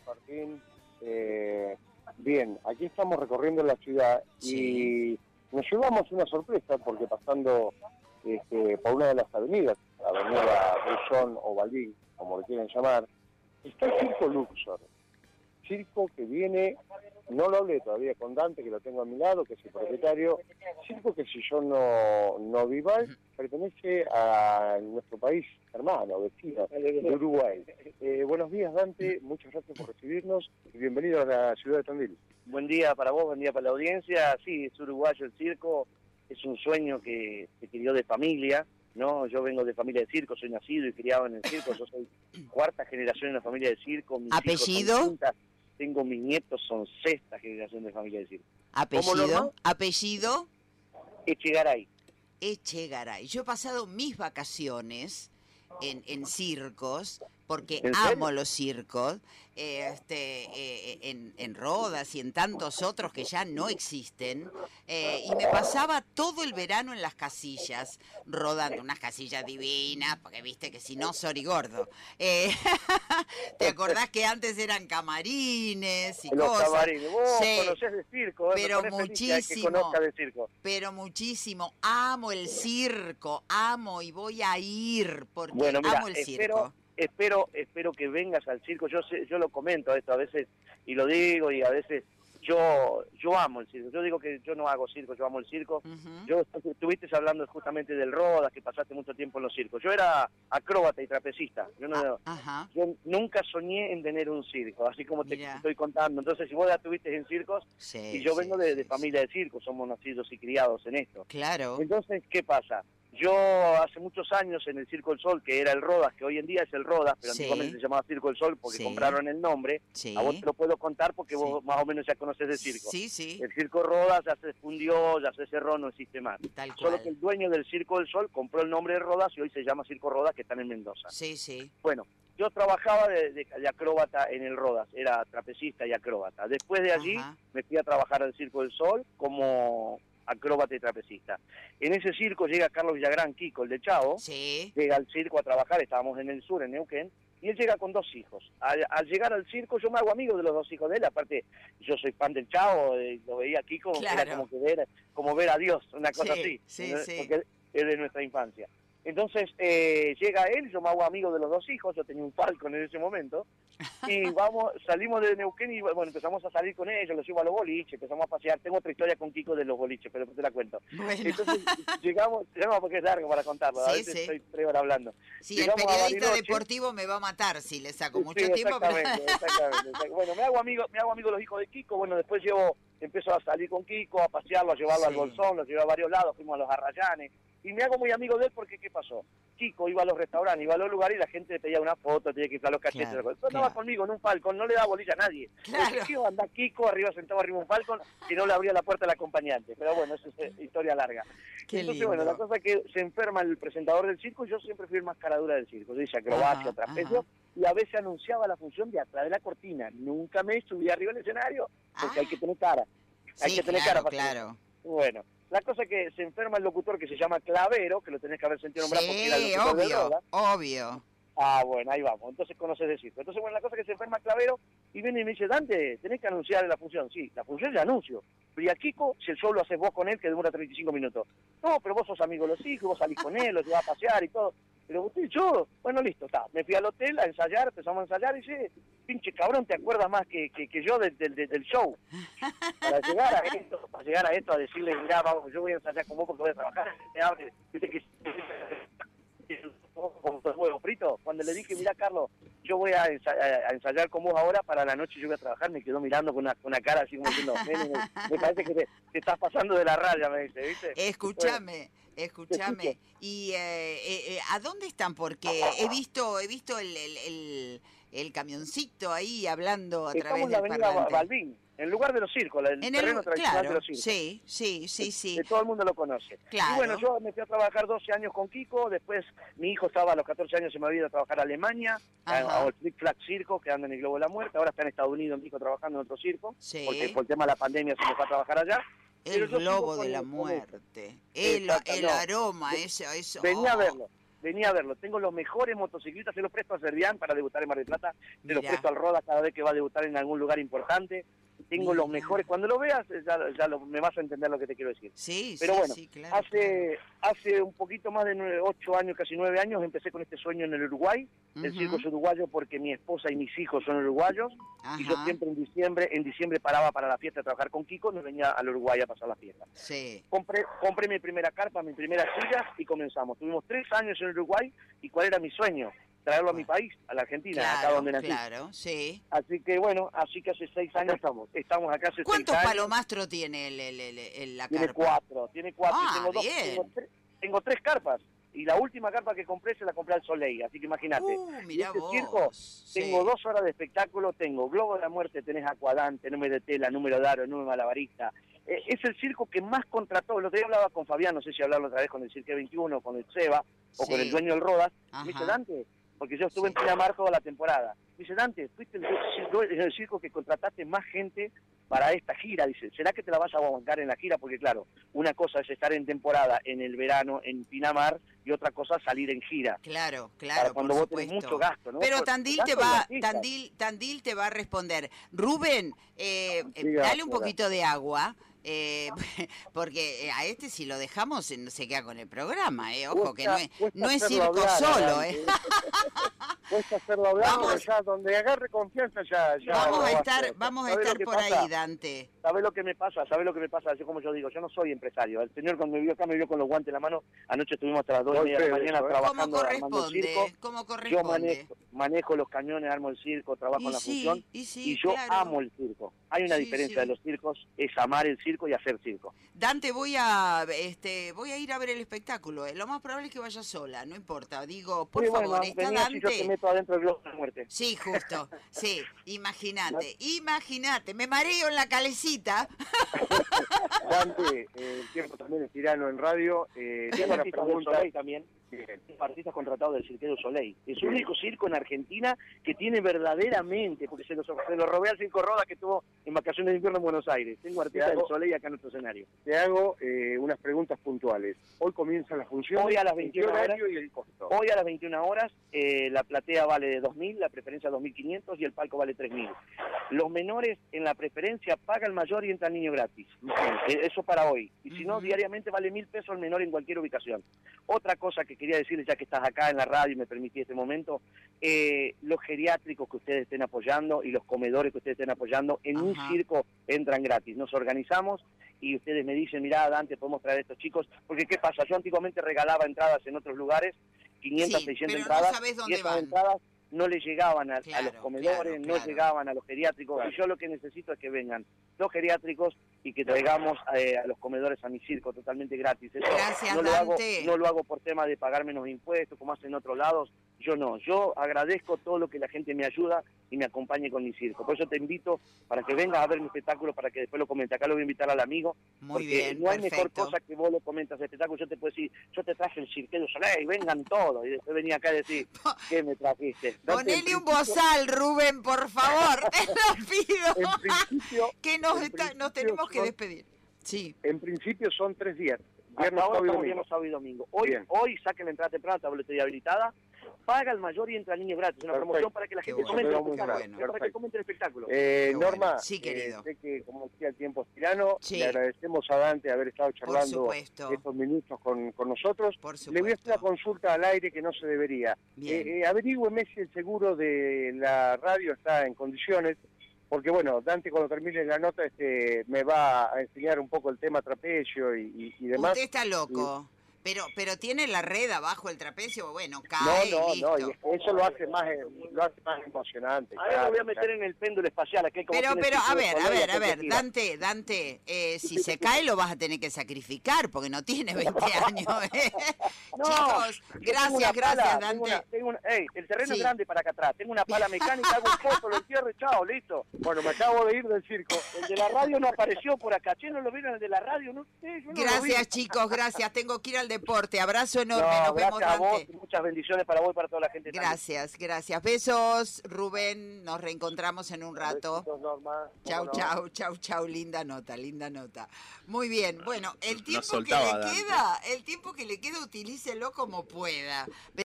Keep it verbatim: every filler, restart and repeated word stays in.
Martín. Eh, bien, aquí estamos recorriendo la ciudad Sí. y nos llevamos una sorpresa porque pasando este, por una de las avenidas, Avenida Brullón o Balbín, como le quieren llamar, está el Circo Luxor. Circo que viene, no lo hablé todavía con Dante, que lo tengo a mi lado, que es el propietario. Circo que, si yo no, no vi mal, pertenece a nuestro país hermano, vecino, de Uruguay. Eh, buenos días, Dante, muchas gracias por recibirnos y bienvenido a la ciudad de Tandil. Buen día para vos, buen día para la audiencia. Sí, es uruguayo el circo, es un sueño que se crió de familia, ¿no? Yo vengo de familia de circo, soy nacido y criado en el circo, yo soy cuarta generación en la familia de circo. Mis ¿Apellido? hijos son quinta, tengo mis nietos, son sexta generación de familia de circo. ¿Apellido? ¿Apellido? Echegaray. Echegaray. Yo he pasado mis vacaciones en, en circos, porque ¿En amo serio? los circos, eh, este, eh, en, en Rodas y en tantos otros que ya no existen, eh, y me pasaba todo el verano en las casillas, rodando unas casillas divinas, porque viste que si no, sorry gordo. Eh, ¿Te acordás que antes eran camarines y Los cosas? camarines. Vos Sí. conocés de circo, ¿eh? Pero Me ponés feliz que- muchísimo. que conozca de circo. Pero muchísimo, amo el circo, amo y voy a ir porque Bueno, mira, amo el espero, circo. espero, espero que vengas al circo. Yo sé, yo lo comento esto a veces y lo digo y a veces yo, yo amo el circo. Yo digo que yo no hago circo, yo amo el circo. Ujú. Yo estuviste hablando justamente del Rodas, que pasaste mucho tiempo en los circos. Yo era acróbata y trapecista. Yo no, Ah, ajá. yo nunca soñé en tener un circo, así como te Mirá. estoy contando. Entonces, si vos ya estuviste en circos, Sí, y yo sí, vengo de, sí, de sí. familia de circo, somos nacidos y criados en esto. Claro. Entonces, ¿qué pasa? Yo hace muchos años en el Circo del Sol, que era el Rodas, que hoy en día es el Rodas, pero Sí. antiguamente se llamaba Circo del Sol porque Sí. compraron el nombre, Sí. a vos te lo puedo contar porque Sí. vos más o menos ya conoces de circo. Sí, sí, El Circo Rodas ya se fundió, ya se cerró, no existe más. tal Solo cual. que el dueño del Circo del Sol compró el nombre de Rodas y hoy se llama Circo Rodas, que están en Mendoza. Sí, sí. Bueno, yo trabajaba de, de- de acróbata en el Rodas, era trapecista y acróbata. Después de allí Ajá. me fui a trabajar al Circo del Sol como acróbata y trapecista. En ese circo llega Carlos Villagrán, Kiko, el de Chavo, Sí. llega al circo a trabajar, estábamos en el sur, en Neuquén, y él llega con dos hijos. Al, al llegar al circo yo me hago amigo de los dos hijos de él, aparte yo soy fan del Chavo, eh, lo veía a Kiko, Claro. era como, que ver, como ver a Dios, una cosa Sí, así, sí, ¿no? sí. Porque es de nuestra infancia. Entonces eh, llega él, yo me hago amigo de los dos hijos, yo tenía un Falcon en ese momento, y vamos, salimos de Neuquén y bueno, empezamos a salir con ellos, los llevo a los boliches, empezamos a pasear. Tengo otra historia con Kiko de los boliches, pero te la cuento. Bueno. Entonces llegamos, llegamos porque es largo para contarlo, a Sí, veces sí. estoy tres horas hablando. Sí, el Llegamos a periodista Bariloche. deportivo me va a matar si le saco Sí, mucho tiempo. Pero... exactamente, exactamente, exactamente. Bueno, me hago amigo, me hago amigo de los hijos de Kiko, bueno, después llevo, empiezo a salir con Kiko, a pasearlo, a llevarlo Sí. al Bolsón, lo llevé a varios lados, fuimos a los Arrayanes, y me hago muy amigo de él porque, ¿qué pasó? Kiko iba a los restaurantes, iba a los lugares y la gente le pedía una foto, tenía que inflar los cachetes. Claro, Entonces claro. andaba conmigo en un Falcon, no le daba bolilla a nadie. Claro. Entonces, ¿qué iba a andar Kiko arriba, sentado arriba de un Falcon, y no le abría la puerta al acompañante? Pero bueno, eso es eh, historia larga. Qué Entonces, lindo. bueno, la cosa es que se enferma el presentador del circo y yo siempre fui el mascaradura del circo. Yo hice acrobacia, Ajá, trapecio, ajá. y a veces anunciaba la función de atrás de la cortina. Nunca me subí arriba del escenario, porque Ah. hay que tener cara. Hay Sí, que tener claro, cara para claro. Bueno, la cosa es que se enferma el locutor que se llama Clavero, que lo tenés que haber sentido nombrar porque era el Sí, locutor de obvio, Rodas. obvio. Ah, bueno, ahí vamos. Entonces conoces de circo. Entonces, bueno, la cosa es que se enferma Clavero y viene y me dice, Dante, tenés que anunciar la función. Sí, la función es el anuncio. Pero y a Kiko, si el show lo haces vos con él, que demora treinta y cinco minutos. No, pero vos sos amigo de los hijos, vos salís con él, los llevás a pasear y todo. Pero usted, yo, bueno, listo, está. Me fui al hotel a ensayar, empezamos a ensayar y dice, pinche cabrón, ¿te acuerdas más que, que, que yo del, del, del show? Para llegar a esto, para llegar a esto, a decirle, mirá, vamos, yo voy a ensayar con vos porque voy a trabajar. Me abre, viste que como los huevos fritos. Cuando le dije, mira Carlos, yo voy a, ensa a ensayar con vos ahora, para la noche yo voy a trabajar, me quedó mirando con una, con una cara así como diciendo, nene, me, me parece que te, te estás pasando de la raya, me dice, ¿viste? Escúchame, escúchame. escucho. ¿Y eh, eh, eh, a dónde están? Porque he visto he visto el, el, el, el camioncito ahí hablando a Estamos través en la del avenida parlante. Balbín, en lugar de los circos, el En terreno el, tradicional de claro, los circos. sí, sí, sí, sí. Que todo el mundo lo conoce. Claro. Y bueno, yo me fui a trabajar doce años con Kiko, después mi hijo estaba a los catorce años, se me había ido a trabajar a Alemania, Ajá. a- al Flick Flag Circo, que anda en el Globo de la Muerte, ahora está en Estados Unidos mi hijo trabajando en otro circo, Sí. porque por el tema de la pandemia se me fue a trabajar allá. Pero El yo sigo globo con de la el- con el- muerte. El, Exacto, el no. aroma, eso, eso. Venía a oh. verlo. venía a verlo. Tengo los mejores motociclistas, se los presto a Servián para debutar en Mar del Plata, se los Mirá. presto al Roda cada vez que va a debutar en algún lugar importante. Tengo Mirá. los mejores. Cuando lo veas, ya, ya lo- me vas a entender lo que te quiero decir. Sí, Pero sí, bueno, sí, claro. hace hace un poquito más de nueve, ocho años, casi nueve años, empecé con este sueño en el Uruguay. claro. El Ujú. circo es uruguayo porque mi esposa y mis hijos son uruguayos. Y yo Ajá. siempre en diciembre, en diciembre paraba para la fiesta a trabajar con Kiko, me venía al Uruguay a pasar la fiesta. Sí. Compré, compré mi primera carpa, mi primera silla y comenzamos. Tuvimos tres años en Uruguay y ¿cuál era mi sueño? Traerlo a mi país, a la Argentina, acá Claro, donde nací. claro, sí. Así que bueno, así que hace seis años estamos. Estamos acá hace seis ¿Cuántos años. palomastros tiene el, el, el- el- la Tiene carpa? cuatro, tiene cuatro. Ah, y tengo, dos, bien. tengo, tres, tengo tres carpas. Y la última carpa que compré se la compré al Soleil, así que imagínate. Uh, mirá este vos. circo, Sí. Tengo dos horas de espectáculo, tengo Globo de la Muerte, tenés Aquadante, Número de Tela, Número de Aro, Número Malabarista. Eh, es el circo que más contrató. El otro día hablaba con Fabián, no sé si hablarlo otra vez con el Cirque veintiuno, con el Seba o Sí. con el dueño del Rodas. Ajá. Me dice, Dante, porque yo estuve Sí. en Pinamar toda la temporada. Me dice, Dante, fuiste el, el, el circo que contrataste más gente para esta gira. Dice, ¿será que te la vas a bancar en la gira? Porque claro, una cosa es estar en temporada en el verano en Pinamar y otra cosa salir en gira. Claro, Para claro, cuando por vos tenés supuesto. mucho gasto, ¿no? Pero Por- Tandil gasto te de va, artistas. Tandil, Tandil te va a responder. Rubén, eh, eh, Diga, dale un señora. poquito de agua, eh, porque a este si lo dejamos se se queda con el programa, eh. Ojo que no es, Cuesta no es hacerlo circo hablar, solo, Dante. eh. Cuesta hacerlo hablar, Vamos. pero ya donde agarre confianza ya... ya Vamos lo a va estar, hacer. vamos a ¿Sabés lo estar que por pasa? ahí, Dante. ¿Sabes lo que me pasa? ¿Sabes lo que me pasa? Así como yo digo, yo no soy empresario. El señor cuando me vio acá me vio con los guantes en la mano. Anoche estuvimos hasta las dos y Muy media de la feo mañana eso, ¿eh? Como trabajando, armando el corresponde, circo. como Yo corresponde. manejo, manejo los cañones, armo el circo, trabajo Y en la sí, función. y sí, Y yo claro. amo el circo. Hay una Sí, diferencia sí. de los circos, es amar el circo y hacer circo. Dante, voy a este voy a ir a ver el espectáculo. eh. Lo más probable es que vaya sola, no importa. Digo, por Muy favor, bueno, está vení así yo te Dante. meto adentro del globo de la muerte. Sí, justo. Sí, imagínate, imagínate. Me mareo en la calecita. Dante, eh, el tiempo también es tirano en radio. Eh, Tengo tengo una artistas del pregunta. Soleil también. Artistas contratados del Cirque du Soleil. Es el único circo en Argentina que tiene verdaderamente, porque se lo, se lo robé al Circo Roda que estuvo en vacaciones de invierno en Buenos Aires. Tengo artistas hago- del Soleil acá en nuestro escenario. Te hago eh, unas preguntas puntuales. Hoy comienza la función. Hoy a las ¿En qué veintiuna horario y el costo? Hoy a las veintiuna horas, eh, la platea vale de dos mil, la preferencia dos mil quinientos y el palco vale tres mil. Los menores en la preferencia paga el mayor y entra el niño gratis. Eh, eso para hoy. Y si no, Ujú. diariamente vale mil pesos el menor en cualquier ubicación. Otra cosa que quería decirles, ya que estás acá en la radio y me permití este momento, eh, los geriátricos que ustedes estén apoyando y los comedores que ustedes estén apoyando, en un Ajá. circo entran gratis. Nos organizamos y ustedes me dicen, mirá, Dante, podemos traer a estos chicos. Porque, ¿qué pasa? Yo antiguamente regalaba entradas en otros lugares, quinientas, Sí, seiscientas pero no entradas, sabés y dónde esas van. entradas no le llegaban a, a Claro, los comedores, claro, no claro. llegaban a los geriátricos. Y yo lo que necesito es que vengan los geriátricos y que traigamos eh, a los comedores a mi circo totalmente gratis. Eso Gracias, no lo hago, Dante. no lo hago por tema de pagar menos impuestos, como hacen en otros lados. Yo no, yo agradezco todo lo que la gente me ayuda y me acompañe con mi circo. Por eso te invito para que vengas a ver mi espectáculo, para que después lo comentes. Acá lo voy a invitar al amigo, Muy porque bien, no hay mejor perfecto. cosa que vos lo comentas el espectáculo. Yo te puedo decir, yo te traje el Cirque du Soleil, vengan todos. Y después venía acá a decir, ¿qué me trajiste? Dante, en Ponele un principio- bozal, Rubén, por favor. Te lo pido. En principio, Que nos, en está- nos principio tenemos que son- despedir. Sí. en principio son tres días. Hasta Viernes, ahora sábado y estamos domingo. viernes, sábado y domingo. Hoy, Bien. hoy saquen la entrada temprana, tabletería habilitada, paga el mayor y entra el niño gratis. Una Perfecto. promoción para que la Qué gente bueno, comente el quedó muy espectáculo. bueno. Para que Perfecto. comente el espectáculo. Eh, Qué bueno. Norma, Sí, querido. eh, sé que como decía el tiempo es tirano, Sí. le agradecemos a Dante haber estado charlando supuesto. estos minutos con, con nosotros. Por Le voy a hacer una supuesto. consulta al aire que no se debería. Bien. Eh, eh, averígüeme si el seguro de la radio está en condiciones, porque bueno, Dante cuando termine la nota este me va a enseñar un poco el tema trapecio y, y, y demás. Usted está loco. Pero, pero tiene la red abajo el trapecio, bueno, No, cae no, y no, listo. y eso lo hace más, eh, lo hace más emocionante. Ahora claro, lo voy a meter claro. en el péndulo espacial. Aquí como Pero, tiene pero, el a Cirque du ver, a Soleil, ver, a acá ver, tira. Dante, Dante, eh, si se cae lo vas a tener que sacrificar porque no tiene veinte años. ¿eh? No, Chicos, yo tengo gracias, una gracias, pala, Dante. tengo una- tengo una- ey, el terreno Sí. es grande para acá atrás. Tengo una pala mecánica, hago un pozo, lo entierro y chao, listo. Bueno, me acabo de ir del circo. El de la radio no apareció por acá. Che, ¿no lo vieron el de la radio? No sé, yo no lo vi. Gracias, chicos, gracias. Tengo que ir al deporte. Abrazo enorme, No, nos vemos, gracias a vos Dante. y muchas bendiciones para vos y para toda la gente. Gracias, gracias. Besos, Rubén. Nos reencontramos en un rato. Besitos, Norma. Chau, ¿Cómo no? chau, chau, chau. Linda nota, linda nota. Muy bien. Bueno, el Nos tiempo que soltaba, le Dante. queda, el tiempo que le queda, utilícelo como pueda.